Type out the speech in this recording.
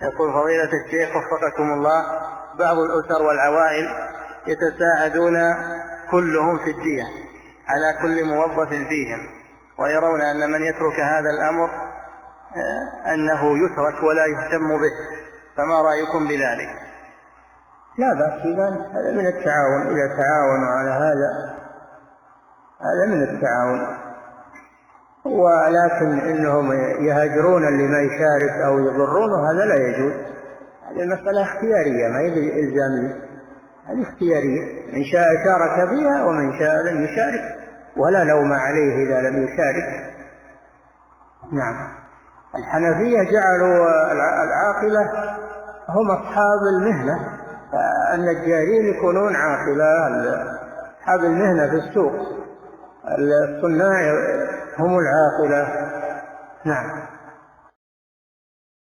يقول فضيلة الشيخ وفقكم الله، بعض الأسر والعوائل يتساعدون كلهم في الدية على كل موظف فيهم، ويرون أن من يترك هذا الأمر أنه يترك ولا يهتم به، فما رأيكم بذلك؟ لا بأس، هذا من التعاون، إذا تعاونوا على هذا من التعاون، ولكن إنهم يهاجرون اللي ما يشارك أو يضرونه هذا لا يجوز. هذه المسألة اختيارية ما هي إلزامية، هذه اختيارية، من شاء شارك فيها ومن شاء لم يشارك، ولا لوم عليه إذا لم يشارك. نعم. الحنفية جعلوا العاقلة هم أصحاب المهنة، النجارين يكونون عاقلة، أصحاب المهنة في السوق الصناع هم العاقلة. نعم.